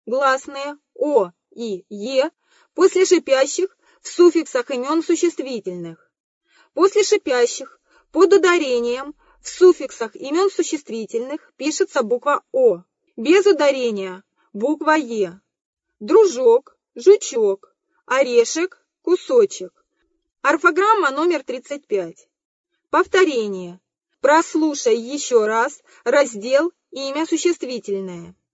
гласные О и Е после шипящих в суффиксах имен существительных. После шипящих под ударением в суффиксах имен существительных пишется буква О, без ударения буква Е. Дружок, жучок, орешек, кусочек. Орфограмма номер 35. Повторение. Прослушай еще раз раздел «Имя существительное».